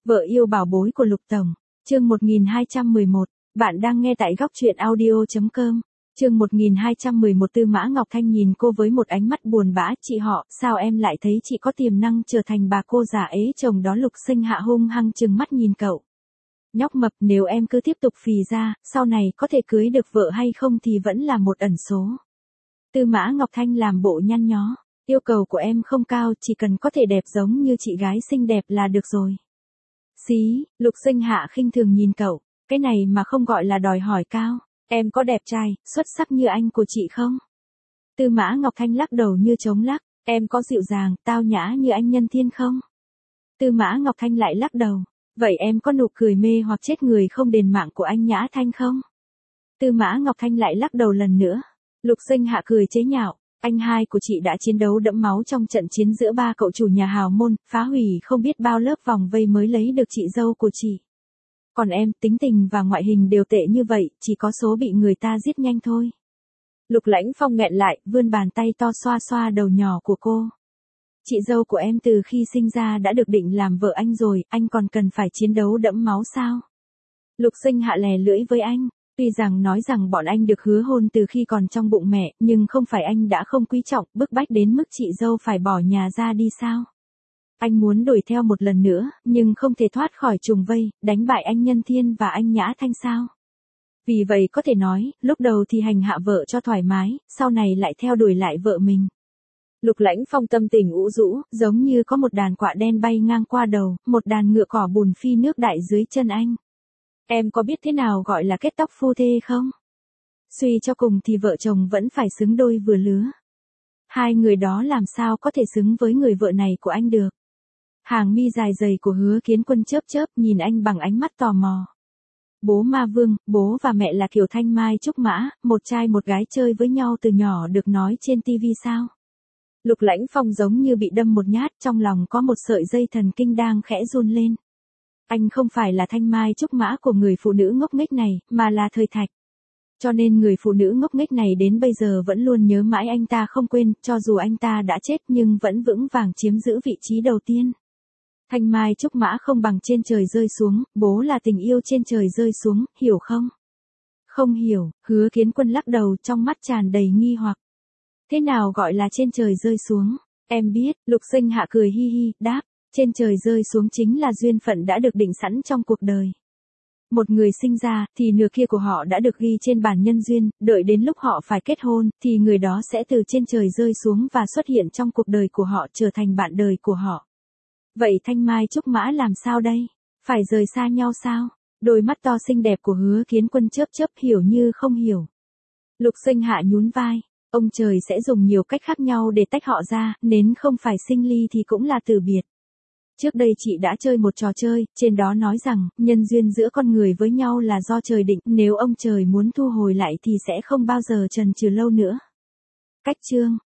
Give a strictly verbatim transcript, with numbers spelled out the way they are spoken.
Vợ yêu bảo bối của Lục Tổng, chương một nghìn hai trăm mười một, bạn đang nghe tại góc truyện audio.com, chương một nghìn hai trăm mười một. Tư Mã Ngọc Thanh nhìn cô với một ánh mắt buồn bã. Chị họ, sao em lại thấy chị có tiềm năng trở thành bà cô già ế chồng đó? Lục Sinh Hạ hung hăng trừng mắt nhìn cậu. Nhóc mập, nếu em cứ tiếp tục phì ra, sau này có thể cưới được vợ hay không thì vẫn là một ẩn số. Tư Mã Ngọc Thanh làm bộ nhăn nhó, yêu cầu của em không cao, chỉ cần có thể đẹp giống như chị gái xinh đẹp là được rồi. Xí, Lục Sinh Hạ khinh thường nhìn cậu, cái này mà không gọi là đòi hỏi cao, em có đẹp trai, xuất sắc như anh của chị không? Tư Mã Ngọc Thanh lắc đầu như trống lắc, em có dịu dàng, tao nhã như anh Nhân Thiên không? Tư Mã Ngọc Thanh lại lắc đầu, vậy em có nụ cười mê hoặc chết người không đền mạng của anh Nhã Thanh không? Tư Mã Ngọc Thanh lại lắc đầu lần nữa. Lục Sinh Hạ cười chế nhạo, anh hai của chị đã chiến đấu đẫm máu trong trận chiến giữa ba cậu chủ nhà hào môn, phá hủy không biết bao lớp vòng vây mới lấy được chị dâu của chị. Còn em, tính tình và ngoại hình đều tệ như vậy, chỉ có số bị người ta giết nhanh thôi. Lục Lãnh Phong nghẹn lại, vươn bàn tay to xoa xoa đầu nhỏ của cô. Chị dâu của em từ khi sinh ra đã được định làm vợ anh rồi, anh còn cần phải chiến đấu đẫm máu sao? Lục Sinh Hạ lè lưỡi với anh. Tuy rằng nói rằng bọn anh được hứa hôn từ khi còn trong bụng mẹ, nhưng không phải anh đã không quý trọng, bức bách đến mức chị dâu phải bỏ nhà ra đi sao? Anh muốn đuổi theo một lần nữa, nhưng không thể thoát khỏi trùng vây, đánh bại anh Nhân Thiên và anh Nhã Thanh sao? Vì vậy có thể nói, lúc đầu thì hành hạ vợ cho thoải mái, sau này lại theo đuổi lại vợ mình. Lục Lãnh Phong tâm tình ủ rũ, giống như có một đàn quạ đen bay ngang qua đầu, một đàn ngựa cỏ bùn phi nước đại dưới chân anh. Em có biết thế nào gọi là kết tóc phu thê không? Suy cho cùng thì vợ chồng vẫn phải xứng đôi vừa lứa. Hai người đó làm sao có thể xứng với người vợ này của anh được? Hàng mi dài dày của Hứa Kiến Quân chớp chớp nhìn anh bằng ánh mắt tò mò. Bố Ma Vương, bố và mẹ là kiểu thanh mai trúc mã, một trai một gái chơi với nhau từ nhỏ được nói trên tivi sao? Lục Lãnh Phong giống như bị đâm một nhát, trong lòng có một sợi dây thần kinh đang khẽ run lên. Anh không phải là thanh mai trúc mã của người phụ nữ ngốc nghếch này, mà là Thời Thạch. Cho nên người phụ nữ ngốc nghếch này đến bây giờ vẫn luôn nhớ mãi anh ta không quên, cho dù anh ta đã chết nhưng vẫn vững vàng chiếm giữ vị trí đầu tiên. Thanh mai trúc mã không bằng trên trời rơi xuống, bố là tình yêu trên trời rơi xuống, hiểu không? Không hiểu, Hứa Kiến Quân lắc đầu, trong mắt tràn đầy nghi hoặc. Thế nào gọi là trên trời rơi xuống? Em biết, Lục Sinh Hạ cười hi hi, đáp. Trên trời rơi xuống chính là duyên phận đã được định sẵn trong cuộc đời. Một người sinh ra, thì nửa kia của họ đã được ghi trên bản nhân duyên, đợi đến lúc họ phải kết hôn, thì người đó sẽ từ trên trời rơi xuống và xuất hiện trong cuộc đời của họ, trở thành bạn đời của họ. Vậy thanh mai trúc mã làm sao đây? Phải rời xa nhau sao? Đôi mắt to xinh đẹp của Hứa Kiến Quân chớp chớp, hiểu như không hiểu. Lục Sinh Hạ nhún vai. Ông trời sẽ dùng nhiều cách khác nhau để tách họ ra, nên không phải sinh ly thì cũng là từ biệt. Trước đây chị đã chơi một trò chơi, trên đó nói rằng, nhân duyên giữa con người với nhau là do trời định, nếu ông trời muốn thu hồi lại thì sẽ không bao giờ chần chừ lâu nữa. Cách chương,